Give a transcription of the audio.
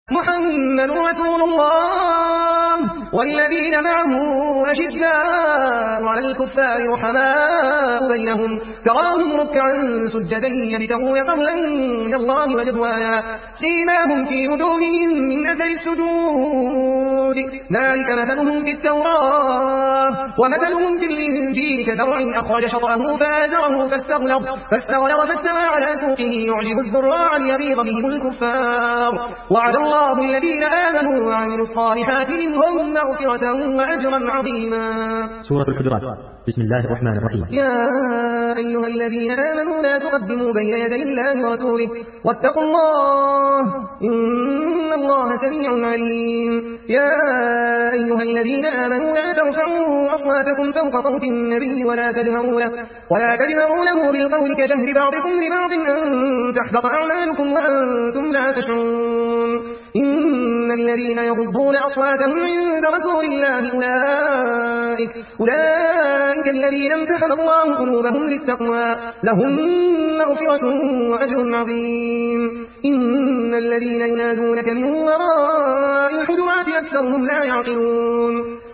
محمد رسول الله والذين معه أشداء على الكفار رحماء بينهم تراهم ركعا سجدا يبتغون فضلا من الله ورضوانا سيماهم في وجوههم من أثر السجود ذلك مثلهم في التوراة ومثلهم في الإنجيل كزرع أخرج شطأه فآزره فاستغلظ فاستوى على سوقه يعجب الزراع ليغيظ بهم الكفار وعد الله الذين آمنوا وعملوا الصالحات منهم مغفرة وأجرا عظيما. سورة الحجرات. بسم الله الرحمن الرحيم. يا أيها الذين آمنوا لا تقدموا بين يدي الله ورسوله واتقوا الله إن الله سميع عليم. يا أيها الذين آمنوا لا ترفعوا أصواتكم فوق صوت النبي ولا تجهروا له بالقول كجهر بعضكم لبعض أن تحبط أعمالكم وأنتم لا تشعرون. إن الذين يغضون أصواتهم عند رسول الله أولئك الذين امتحن الله قلوبهم للتقوى لهم مغفرة وأجر عظيم. إن الذين ينادونك من وراء الحجرات أكثرهم لا يعقلون.